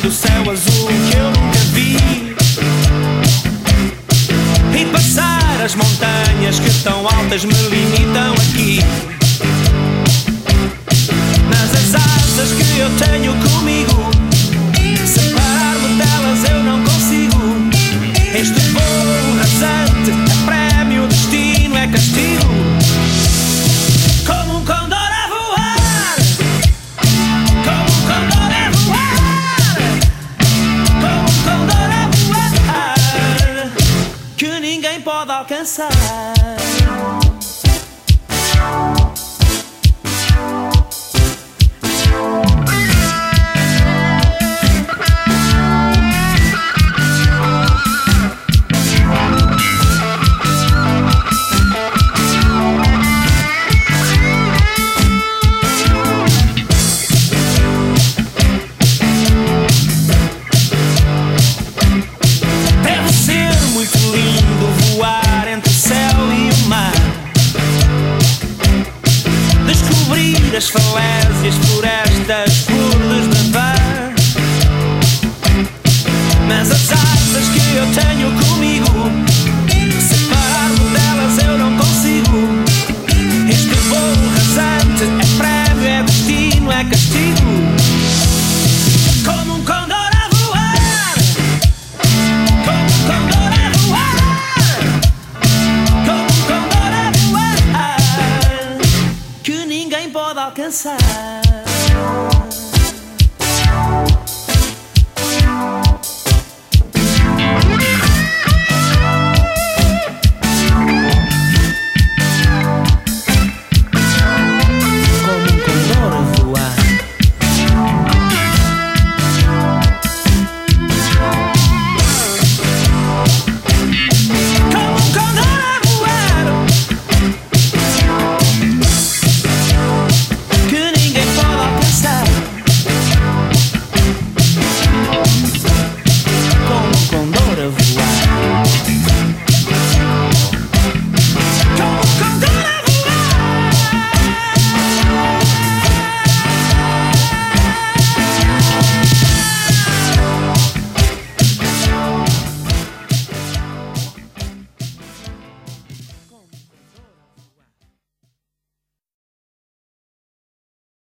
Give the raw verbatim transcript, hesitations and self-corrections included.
do céu azul que eu nunca vi, e passar as montanhas que tão altas me limitam aqui. Mas as asas que eu tenho comigo, separar-me delas eu não consigo. Este voo rasante é prémio, destino é castigo. Como um condor a voar, como um condor a voar, como um condor a voar, que ninguém pode alcançar.